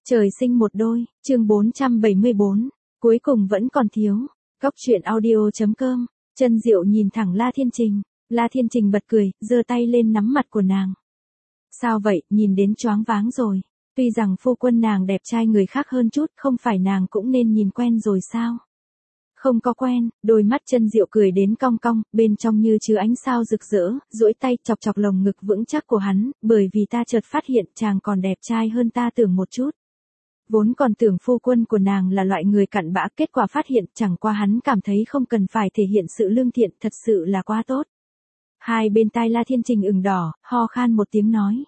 Trời sinh một đôi, chương 474, cuối cùng vẫn còn thiếu. Góc truyện audio.com, Chân Diệu nhìn thẳng La Thiên Trình. La Thiên Trình bật cười, giơ tay lên nắm mặt của nàng. Sao vậy, nhìn đến choáng váng rồi. Tuy rằng phu quân nàng đẹp trai người khác hơn chút, không phải nàng cũng nên nhìn quen rồi sao? Không có quen, đôi mắt Chân Diệu cười đến cong cong, bên trong như chứa ánh sao rực rỡ, duỗi tay chọc chọc lồng ngực vững chắc của hắn, bởi vì ta chợt phát hiện chàng còn đẹp trai hơn ta tưởng một chút. Vốn còn tưởng phu quân của nàng là loại người cặn bã, kết quả phát hiện chẳng qua hắn cảm thấy không cần phải thể hiện sự lương thiện, thật sự là quá tốt. Hai bên tai La Thiên Trình ửng đỏ, ho khan một tiếng nói.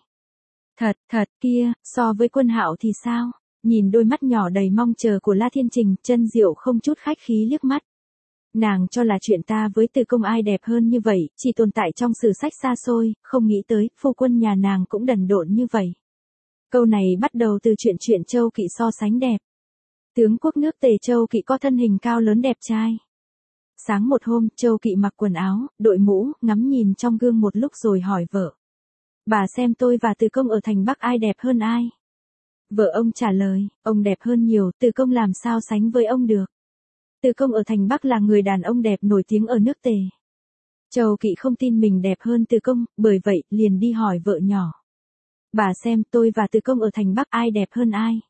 Thật kia, so với Quân Hạo thì sao? Nhìn đôi mắt nhỏ đầy mong chờ của La Thiên Trình, Chân Diệu không chút khách khí liếc mắt. Nàng cho là chuyện ta với Từ Công ai đẹp hơn như vậy, chỉ tồn tại trong sử sách xa xôi, không nghĩ tới, phu quân nhà nàng cũng đần độn như vậy. Câu này bắt đầu từ chuyện Châu Kỵ so sánh đẹp. Tướng quốc nước Tề Châu Kỵ có thân hình cao lớn đẹp trai. Sáng một hôm, Châu Kỵ mặc quần áo, đội mũ, ngắm nhìn trong gương một lúc rồi hỏi vợ. Bà xem tôi và Từ Công ở thành Bắc ai đẹp hơn ai? Vợ ông trả lời, ông đẹp hơn nhiều, Từ Công làm sao sánh với ông được. Từ Công ở thành Bắc là người đàn ông đẹp nổi tiếng ở nước Tề. Châu Kỵ không tin mình đẹp hơn Từ Công, bởi vậy liền đi hỏi vợ nhỏ. Bà xem tôi và Từ Công ở thành Bắc ai đẹp hơn ai?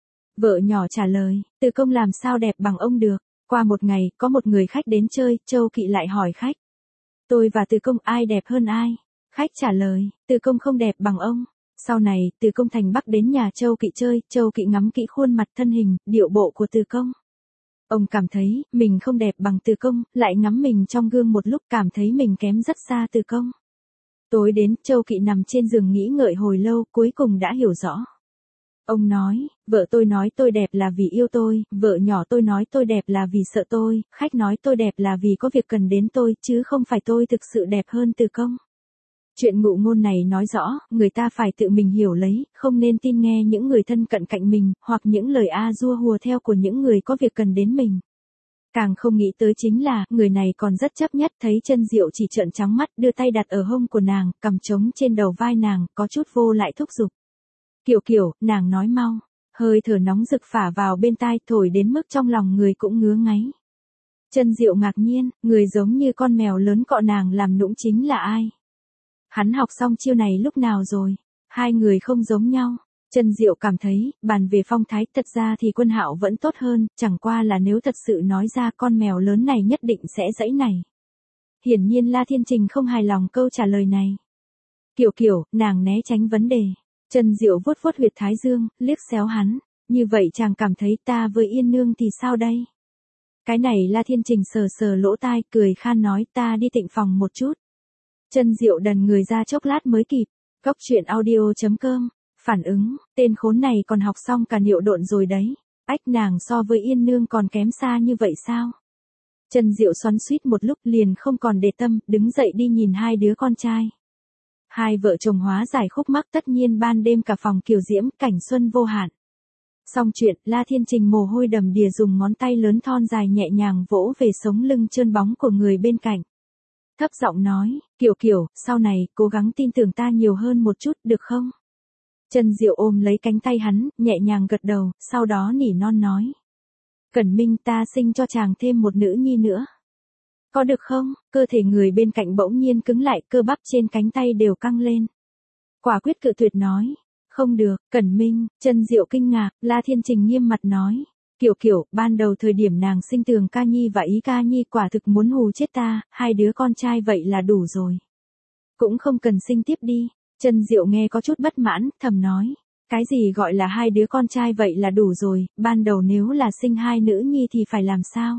Vợ nhỏ trả lời, Từ Công làm sao đẹp bằng ông được. Qua một ngày, có một người khách đến chơi, Châu Kỵ lại hỏi khách. Tôi và Từ Công ai đẹp hơn ai? Khách trả lời, Từ Công không đẹp bằng ông. Sau này, Từ Công thành Bắc đến nhà Châu Kỵ chơi, Châu Kỵ ngắm kỹ khuôn mặt thân hình, điệu bộ của Từ Công. Ông cảm thấy, mình không đẹp bằng Từ Công, lại ngắm mình trong gương một lúc cảm thấy mình kém rất xa Từ Công. Tối đến, Châu Kỵ nằm trên giường nghĩ ngợi hồi lâu, cuối cùng đã hiểu rõ. Ông nói, vợ tôi nói tôi đẹp là vì yêu tôi, vợ nhỏ tôi nói tôi đẹp là vì sợ tôi, khách nói tôi đẹp là vì có việc cần đến tôi, chứ không phải tôi thực sự đẹp hơn Từ Công. Chuyện ngụ ngôn này nói rõ, người ta phải tự mình hiểu lấy, không nên tin nghe những người thân cận cạnh mình, hoặc những lời a dua hùa theo của những người có việc cần đến mình. Càng không nghĩ tới chính là, người này còn rất chấp nhất, thấy Chân Diệu chỉ trợn trắng mắt, đưa tay đặt ở hông của nàng, cầm trống trên đầu vai nàng, có chút vô lại thúc giục. Kiểu, nàng nói mau, hơi thở nóng rực phả vào bên tai, thổi đến mức trong lòng người cũng ngứa ngáy. Chân Diệu ngạc nhiên, người giống như con mèo lớn cọ nàng làm nũng chính là ai? Hắn học xong chiêu này lúc nào rồi? Hai người không giống nhau. Chân Diệu cảm thấy, bàn về phong thái, thật ra thì Quân Hạo vẫn tốt hơn, chẳng qua là nếu thật sự nói ra con mèo lớn này nhất định sẽ dãy này. Hiển nhiên La Thiên Trình không hài lòng câu trả lời này. Kiểu, nàng né tránh vấn đề. Chân Diệu vuốt vuốt huyệt thái dương, liếc xéo hắn. Như vậy chàng cảm thấy ta với Yên Nương thì sao đây? Cái này La Thiên Trình sờ lỗ tai, cười khan nói ta đi tịnh phòng một chút. Chân Diệu đần người ra chốc lát mới kịp. Góc truyện audio.com, phản ứng, tên khốn này còn học xong cả niệu độn rồi đấy. Ách, nàng so với Yên Nương còn kém xa như vậy sao? Chân Diệu xoắn xuýt một lúc liền không còn để tâm, đứng dậy đi nhìn hai đứa con trai. Hai vợ chồng hóa giải khúc mắc, tất nhiên ban đêm cả phòng kiều diễm, cảnh xuân vô hạn. Xong chuyện, La Thiên Trình mồ hôi đầm đìa dùng ngón tay lớn thon dài nhẹ nhàng vỗ về sống lưng trơn bóng của người bên cạnh. Thấp giọng nói, kiểu, sau này, cố gắng tin tưởng ta nhiều hơn một chút, được không? Chân Diệu ôm lấy cánh tay hắn, nhẹ nhàng gật đầu, sau đó nỉ non nói. Cẩn Minh, ta sinh cho chàng thêm một nữ nhi nữa. Có được không? Cơ thể người bên cạnh bỗng nhiên cứng lại, cơ bắp trên cánh tay đều căng lên. Quả quyết cự tuyệt nói. Không được, Cẩn Minh. Chân Diệu kinh ngạc, La Thiên Trình nghiêm mặt nói. Kiểu, ban đầu thời điểm nàng sinh Tường Ca Nhi và Ý Ca Nhi quả thực muốn hù chết ta, hai đứa con trai vậy là đủ rồi. Cũng không cần sinh tiếp đi. Chân Diệu nghe có chút bất mãn, thầm nói. Cái gì gọi là hai đứa con trai vậy là đủ rồi, ban đầu nếu là sinh hai nữ nhi thì phải làm sao?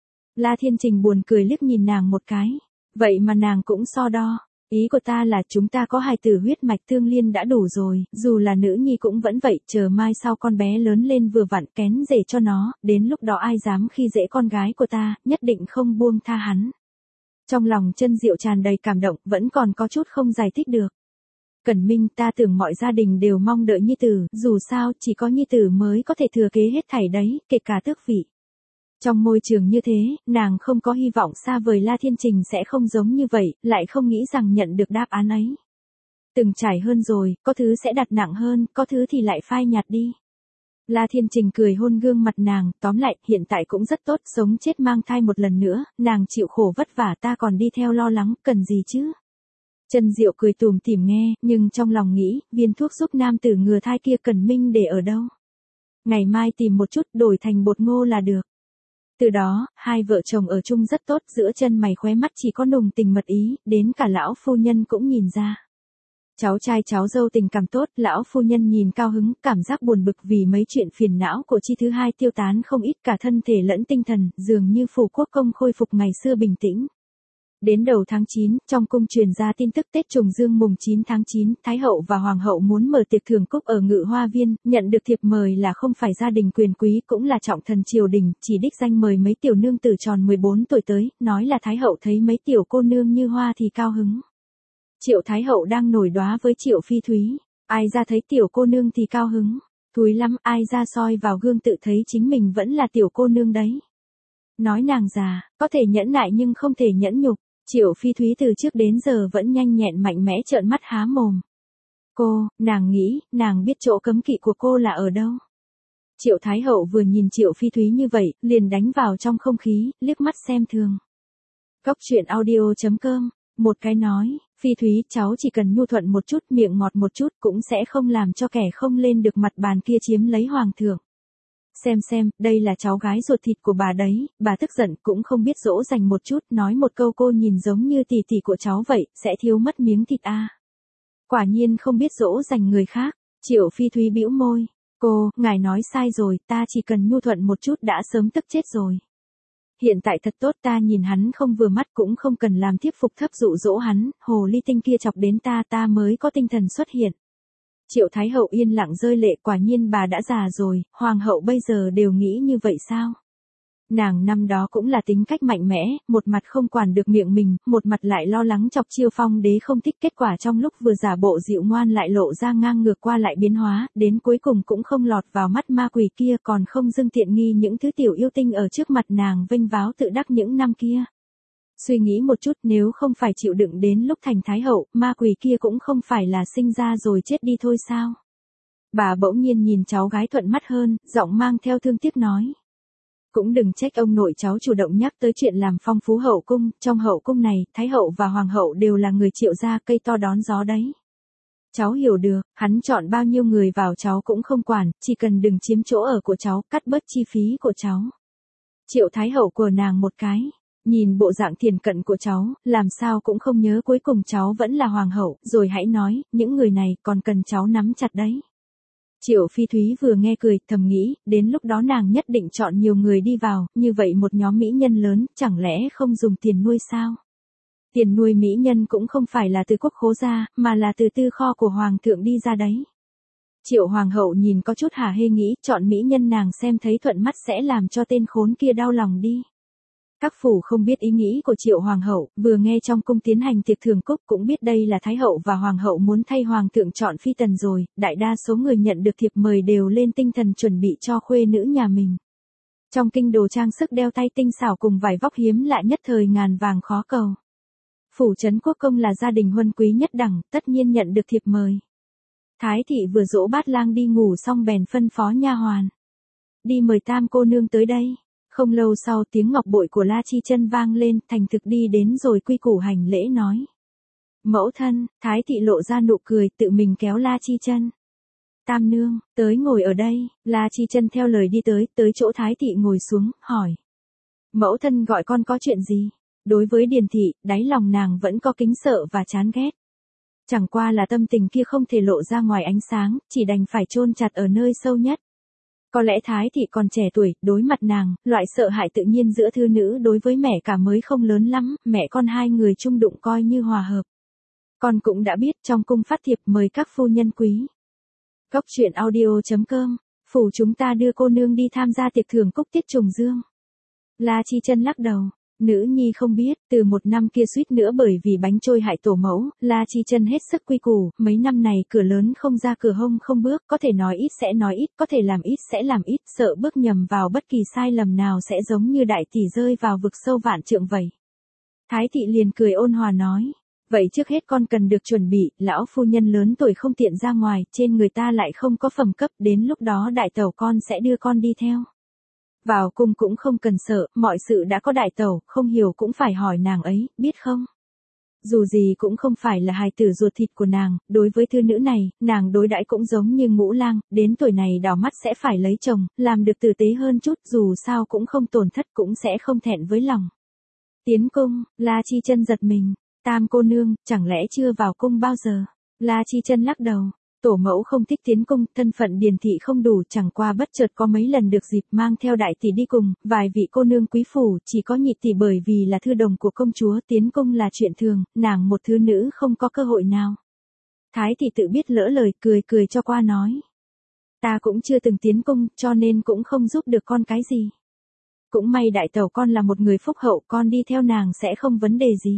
La Thiên Trình buồn cười liếc nhìn nàng một cái. Vậy mà nàng cũng so đo. Ý của ta là chúng ta có hài tử huyết mạch tương liên đã đủ rồi, dù là nữ nhi cũng vẫn vậy, chờ mai sau con bé lớn lên vừa vặn kén rể cho nó, đến lúc đó ai dám khi dễ con gái của ta, nhất định không buông tha hắn. Trong lòng Chân Diệu tràn đầy cảm động, vẫn còn có chút không giải thích được. Cẩn Minh, ta tưởng mọi gia đình đều mong đợi nhi tử, dù sao, chỉ có nhi tử mới có thể thừa kế hết thảy đấy, kể cả tước vị. Trong môi trường như thế, nàng không có hy vọng xa vời La Thiên Trình sẽ không giống như vậy, lại không nghĩ rằng nhận được đáp án ấy. Từng trải hơn rồi, có thứ sẽ đặt nặng hơn, có thứ thì lại phai nhạt đi. La Thiên Trình cười hôn gương mặt nàng, tóm lại, hiện tại cũng rất tốt, sống chết mang thai một lần nữa, nàng chịu khổ vất vả ta còn đi theo lo lắng, cần gì chứ? Trần Diệu cười tủm tỉm nghe, nhưng trong lòng nghĩ, viên thuốc giúp nam tử ngừa thai kia cần Minh để ở đâu? Ngày mai tìm một chút đổi thành bột ngô là được. Từ đó, hai vợ chồng ở chung rất tốt, giữa chân mày khóe mắt chỉ có nồng tình mật ý, đến cả lão phu nhân cũng nhìn ra. Cháu trai cháu dâu tình cảm tốt, lão phu nhân nhìn cao hứng, cảm giác buồn bực vì mấy chuyện phiền não của chi thứ hai tiêu tán không ít, cả thân thể lẫn tinh thần, dường như phủ quốc công khôi phục ngày xưa bình tĩnh. Đến đầu tháng 9, trong cung truyền ra tin tức Tết Trùng Dương mùng 9 tháng 9, Thái hậu và Hoàng hậu muốn mở tiệc thưởng cúc ở Ngự Hoa Viên, nhận được thiệp mời là không phải gia đình quyền quý cũng là trọng thần triều đình, chỉ đích danh mời mấy tiểu nương tử tròn 14 tuổi tới, nói là Thái hậu thấy mấy tiểu cô nương như hoa thì cao hứng. Triệu Thái hậu đang nổi đoá với Triệu Phi Thúy, ai ra thấy tiểu cô nương thì cao hứng, thúi lắm, ai ra soi vào gương tự thấy chính mình vẫn là tiểu cô nương đấy. Nói nàng già, có thể nhẫn nại nhưng không thể nhẫn nhục. Triệu Phi Thúy từ trước đến giờ vẫn nhanh nhẹn mạnh mẽ trợn mắt há mồm. Cô, nàng nghĩ, nàng biết chỗ cấm kỵ của cô là ở đâu. Triệu Thái hậu vừa nhìn Triệu Phi Thúy như vậy, liền đánh vào trong không khí, liếc mắt xem thường. Cốc truyện audio.com, một cái nói, Phi Thúy, cháu chỉ cần nhu thuận một chút, miệng ngọt một chút cũng sẽ không làm cho kẻ không lên được mặt bàn kia chiếm lấy hoàng thượng. Xem, đây là cháu gái ruột thịt của bà đấy, bà tức giận cũng không biết dỗ dành một chút, nói một câu cô nhìn giống như tỷ tỷ của cháu vậy, sẽ thiếu mất miếng thịt à. Quả nhiên không biết dỗ dành người khác, Triệu Phi Thúy bĩu môi, cô, ngài nói sai rồi, ta chỉ cần nhu thuận một chút đã sớm tức chết rồi. Hiện tại thật tốt, ta nhìn hắn không vừa mắt cũng không cần làm tiếp phục thấp dụ dỗ hắn, hồ ly tinh kia chọc đến ta mới có tinh thần xuất hiện. Triệu Thái hậu yên lặng rơi lệ, quả nhiên bà đã già rồi, hoàng hậu bây giờ đều nghĩ như vậy sao? Nàng năm đó cũng là tính cách mạnh mẽ, một mặt không quản được miệng mình, một mặt lại lo lắng chọc chiêu phong đế không thích, kết quả trong lúc vừa giả bộ dịu ngoan lại lộ ra ngang ngược qua lại biến hóa, đến cuối cùng cũng không lọt vào mắt ma quỷ kia, còn không dưng tiện nghi những thứ tiểu yêu tinh ở trước mặt nàng vênh váo tự đắc những năm kia. Suy nghĩ một chút, nếu không phải chịu đựng đến lúc thành thái hậu, ma quỷ kia cũng không phải là sinh ra rồi chết đi thôi sao? Bà bỗng nhiên nhìn cháu gái thuận mắt hơn, giọng mang theo thương tiếc nói. Cũng đừng trách ông nội cháu chủ động nhắc tới chuyện làm phong phú hậu cung, trong hậu cung này, thái hậu và hoàng hậu đều là người Triệu gia, cây to đón gió đấy. Cháu hiểu được, hắn chọn bao nhiêu người vào cháu cũng không quản, chỉ cần đừng chiếm chỗ ở của cháu, cắt bớt chi phí của cháu. Triệu Thái hậu của nàng một cái. Nhìn bộ dạng thiền cận của cháu, làm sao cũng không nhớ cuối cùng cháu vẫn là hoàng hậu, rồi hãy nói, những người này còn cần cháu nắm chặt đấy. Triệu Phi Thúy vừa nghe cười, thầm nghĩ, đến lúc đó nàng nhất định chọn nhiều người đi vào, như vậy một nhóm mỹ nhân lớn, chẳng lẽ không dùng tiền nuôi sao? Tiền nuôi mỹ nhân cũng không phải là từ quốc khố ra, mà là từ tư kho của hoàng thượng đi ra đấy. Triệu hoàng hậu nhìn có chút hả hê nghĩ, chọn mỹ nhân nàng xem thấy thuận mắt sẽ làm cho tên khốn kia đau lòng đi. Các phủ không biết ý nghĩ của Triệu hoàng hậu, vừa nghe trong cung tiến hành tiệc thưởng cúc cũng biết đây là thái hậu và hoàng hậu muốn thay hoàng thượng chọn phi tần rồi, đại đa số người nhận được thiệp mời đều lên tinh thần chuẩn bị cho khuê nữ nhà mình. Trong kinh đồ trang sức đeo tay tinh xảo cùng vải vóc hiếm lạ nhất thời ngàn vàng khó cầu. Phủ trấn quốc công là gia đình huân quý nhất đẳng, tất nhiên nhận được thiệp mời. Thái thị vừa dỗ bát lang đi ngủ xong bèn phân phó nha hoàn. Đi mời tam cô nương tới đây. Không lâu sau tiếng ngọc bội của La Chi Chân vang lên, thành thực đi đến rồi quy củ hành lễ nói. Mẫu thân, Thái thị lộ ra nụ cười, tự mình kéo La Chi Chân. Tam nương, tới ngồi ở đây, La Chi Chân theo lời đi tới chỗ Thái thị ngồi xuống, hỏi. Mẫu thân gọi con có chuyện gì? Đối với Điền thị, đáy lòng nàng vẫn có kính sợ và chán ghét. Chẳng qua là tâm tình kia không thể lộ ra ngoài ánh sáng, chỉ đành phải chôn chặt ở nơi sâu nhất. Có lẽ Thái thị còn trẻ tuổi, đối mặt nàng, loại sợ hãi tự nhiên giữa thư nữ đối với mẹ cả mới không lớn lắm, mẹ con hai người chung đụng coi như hòa hợp. Con cũng đã biết trong cung phát thiệp mời các phu nhân quý. Cốc truyện audio.com, phủ chúng ta đưa cô nương đi tham gia tiệc thưởng cúc tiết trùng dương. La Chi Chân lắc đầu. Nữ nhi không biết, từ một năm kia suýt nữa bởi vì bánh trôi hại tổ mẫu, La Chi Chân hết sức quy củ, mấy năm này cửa lớn không ra cửa hông không bước, có thể nói ít sẽ nói ít, có thể làm ít sẽ làm ít, sợ bước nhầm vào bất kỳ sai lầm nào sẽ giống như đại tỷ rơi vào vực sâu vạn trượng vậy. Thái thị liền cười ôn hòa nói, Vậy trước hết con cần được chuẩn bị, lão phu nhân lớn tuổi không tiện ra ngoài, trên người ta lại không có phẩm cấp, đến lúc đó đại tẩu con sẽ đưa con đi theo. Vào cung cũng không cần sợ, mọi sự đã có đại tẩu, không hiểu cũng phải hỏi nàng ấy, biết không? Dù gì cũng không phải là hài tử ruột thịt của nàng, đối với thư nữ này, nàng đối đãi cũng giống như Ngũ Lang, đến tuổi này đào mắt sẽ phải lấy chồng, làm được tử tế hơn chút, dù sao cũng không tổn thất cũng sẽ không thẹn với lòng. Tiến cung, La Chi Chân giật mình, Tam cô nương, chẳng lẽ chưa vào cung bao giờ? La Chi Chân lắc đầu. Tổ mẫu không thích tiến cung, thân phận điền thị không đủ, chẳng qua bất chợt có mấy lần được dịp mang theo đại tỷ đi cùng, vài vị cô nương quý phủ, chỉ có nhị tỷ bởi vì là thư đồng của công chúa, tiến cung là chuyện thường, nàng một thứ nữ không có cơ hội nào. Thái thị tự biết lỡ lời, cười cười cho qua nói. Ta cũng chưa từng tiến cung, cho nên cũng không giúp được con cái gì. Cũng may đại tẩu con là một người phúc hậu, con đi theo nàng sẽ không vấn đề gì.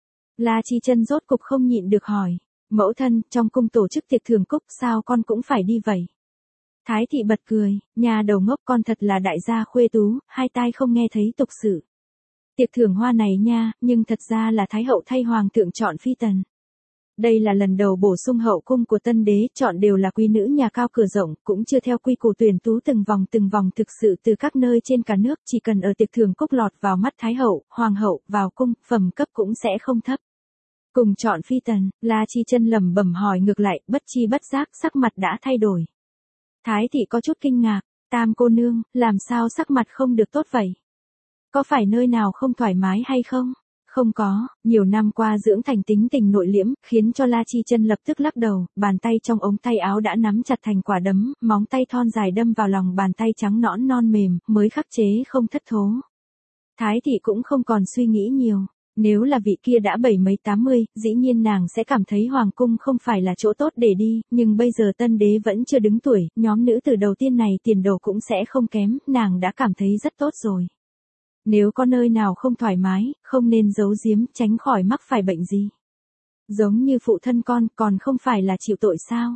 La Chi Chân rốt cục không nhịn được hỏi. Mẫu thân, trong cung tổ chức tiệc thưởng cúc, sao con cũng phải đi vậy? Thái thị bật cười, nhà đầu ngốc, con thật là đại gia khuê tú, hai tai không nghe thấy tục sự. Tiệc thưởng hoa này nha, nhưng thật ra là Thái hậu thay hoàng thượng chọn phi tần. Đây là lần đầu bổ sung hậu cung của tân đế, chọn đều là quý nữ nhà cao cửa rộng, cũng chưa theo quy củ tuyển tú từng vòng thực sự từ các nơi trên cả nước, chỉ cần ở tiệc thưởng cúc lọt vào mắt Thái hậu, hoàng hậu, vào cung, phẩm cấp cũng sẽ không thấp. Cùng chọn phi tần, La Chi Chân lẩm bẩm hỏi ngược lại, bất chi bất giác, sắc mặt đã thay đổi. Thái thị có chút kinh ngạc, Tam cô nương, làm sao sắc mặt không được tốt vậy? Có phải nơi nào không thoải mái hay không? Không có, nhiều năm qua dưỡng thành tính tình nội liễm, khiến cho La Chi Chân lập tức lắc đầu, bàn tay trong ống tay áo đã nắm chặt thành quả đấm, móng tay thon dài đâm vào lòng bàn tay trắng nõn non mềm, mới khắc chế không thất thố. Thái thị cũng không còn suy nghĩ nhiều. Nếu là vị kia đã 70-80, dĩ nhiên nàng sẽ cảm thấy hoàng cung không phải là chỗ tốt để đi, nhưng bây giờ tân đế vẫn chưa đứng tuổi, nhóm nữ tử đầu tiên này tiền đồ cũng sẽ không kém, nàng đã cảm thấy rất tốt rồi. Nếu có nơi nào không thoải mái, không nên giấu giếm, tránh khỏi mắc phải bệnh gì. Giống như phụ thân con, còn không phải là chịu tội sao?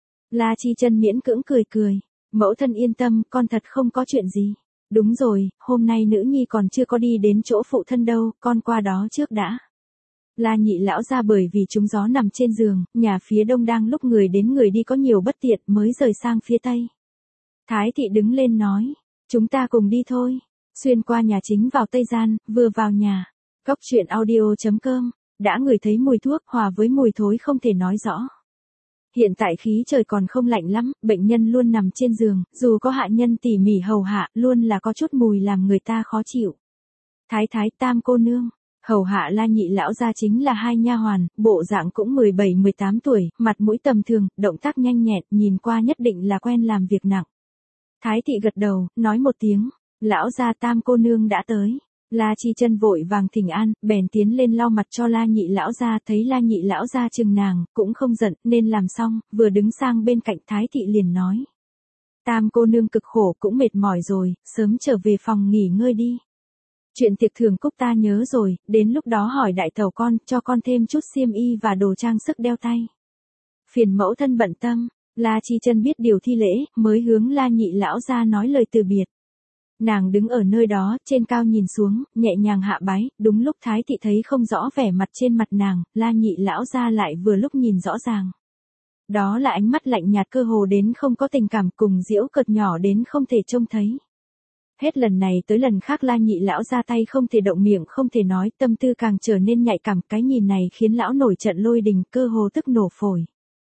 La Chi Chân miễn cưỡng cười cười, mẫu thân yên tâm, con thật không có chuyện gì. Đúng rồi, hôm nay nữ nhi còn chưa có đi đến chỗ phụ thân đâu, con qua đó trước đã. La nhị lão ra bởi vì trúng gió nằm trên giường, nhà phía đông đang lúc người đến người đi có nhiều bất tiện mới rời sang phía tây. Thái thị đứng lên nói, chúng ta cùng đi thôi. Xuyên qua nhà chính vào tây gian, vừa vào nhà. Cóc truyện audio.com, đã ngửi thấy mùi thuốc hòa với mùi thối không thể nói rõ. Hiện tại khí trời còn không lạnh lắm, bệnh nhân luôn nằm trên giường, dù có hạ nhân tỉ mỉ hầu hạ, luôn là có chút mùi làm người ta khó chịu. Thái Tam cô nương, hầu hạ La nhị lão gia chính là hai nha hoàn, bộ dạng cũng 17-18 tuổi, mặt mũi tầm thường, động tác nhanh nhẹn, nhìn qua nhất định là quen làm việc nặng. Thái thị gật đầu, nói một tiếng, lão gia Tam cô nương đã tới. La Chi Chân vội vàng thỉnh an, bèn tiến lên lau mặt cho La nhị lão gia, thấy La nhị lão gia chừng nàng, cũng không giận, nên làm xong, vừa đứng sang bên cạnh Thái thị liền nói. Tam cô nương cực khổ cũng mệt mỏi rồi, sớm trở về phòng nghỉ ngơi đi. Chuyện tiệc thưởng cúc ta nhớ rồi, đến lúc đó hỏi đại tẩu con, cho con thêm chút xiêm y và đồ trang sức đeo tay. Phiền mẫu thân bận tâm, La Chi Chân biết điều thi lễ, mới hướng La nhị lão gia nói lời từ biệt. Nàng đứng ở nơi đó, trên cao nhìn xuống, nhẹ nhàng hạ bái, đúng lúc Thái thị thấy không rõ vẻ mặt trên mặt nàng, La nhị lão gia lại vừa lúc nhìn rõ ràng. Đó là ánh mắt lạnh nhạt cơ hồ đến không có tình cảm, cùng giễu cợt nhỏ đến không thể trông thấy. Hết lần này tới lần khác La nhị lão ra tay không thể động miệng không thể nói, tâm tư càng trở nên nhạy cảm, cái nhìn này khiến lão nổi trận lôi đình, cơ hồ tức nổ phổi.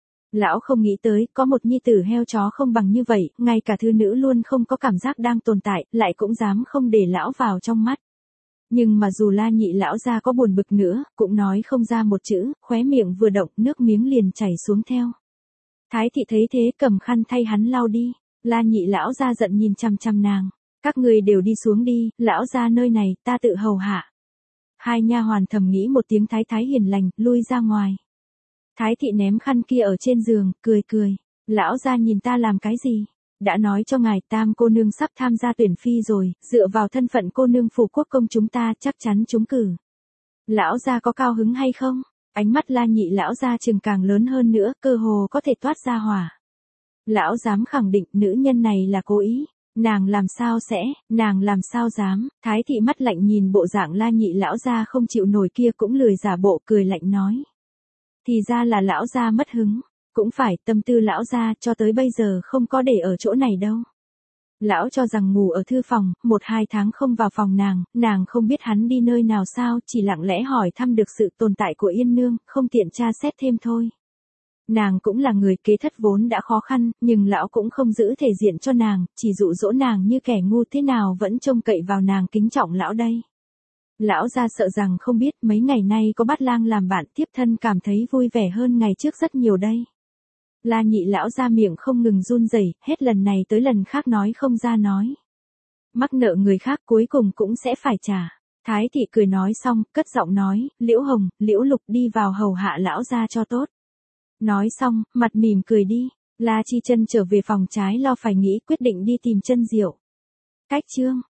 Lão không nghĩ tới, có một nhi tử heo chó không bằng như vậy, ngay cả thư nữ luôn không có cảm giác đang tồn tại, lại cũng dám không để lão vào trong mắt. Nhưng mà dù La nhị lão ra có buồn bực nữa, cũng nói không ra một chữ, khóe miệng vừa động, nước miếng liền chảy xuống theo. Thái thị thấy thế cầm khăn thay hắn lau đi, La nhị lão ra giận nhìn chằm chằm nàng. Các người đều đi xuống đi, lão ra nơi này, ta tự hầu hạ. Hai nha hoàn thầm nghĩ một tiếng thái hiền lành, lui ra ngoài. Thái thị ném khăn kia ở trên giường, cười cười. Lão ra nhìn ta làm cái gì? Đã nói cho ngài Tam cô nương sắp tham gia tuyển phi rồi, dựa vào thân phận cô nương phủ quốc công chúng ta chắc chắn trúng cử. Lão ra có cao hứng hay không? Ánh mắt La nhị lão ra chừng càng lớn hơn nữa, cơ hồ có thể toát ra hỏa. Lão dám khẳng định nữ nhân này là cố ý. Nàng làm sao dám, Thái thị mắt lạnh nhìn bộ dạng La Nhị lão gia không chịu nổi kia cũng lười giả bộ cười lạnh nói. Thì ra là lão gia mất hứng, cũng phải, tâm tư lão gia cho tới bây giờ không có để ở chỗ này đâu. Lão cho rằng ngủ ở thư phòng, 1-2 tháng không vào phòng nàng không biết hắn đi nơi nào sao, chỉ lặng lẽ hỏi thăm được sự tồn tại của Yên Nương, không tiện tra xét thêm thôi. Nàng cũng là người kế thất vốn đã khó khăn, nhưng lão cũng không giữ thể diện cho nàng, chỉ dụ dỗ nàng như kẻ ngu thế nào vẫn trông cậy vào nàng kính trọng lão đây. Lão gia sợ rằng không biết mấy ngày nay có Bát Lang làm bạn tiếp thân cảm thấy vui vẻ hơn ngày trước rất nhiều đây. La Nhị lão gia miệng không ngừng run rẩy, hết lần này tới lần khác nói không ra nói. Mắc nợ người khác cuối cùng cũng sẽ phải trả. Thái thị cười nói xong, cất giọng nói, Liễu Hồng, Liễu Lục đi vào hầu hạ lão gia cho tốt. Nói xong, mặt mỉm cười đi. La Chi Chân trở về phòng trái lo phải nghĩ quyết định đi tìm Chân Diệu. Cách chương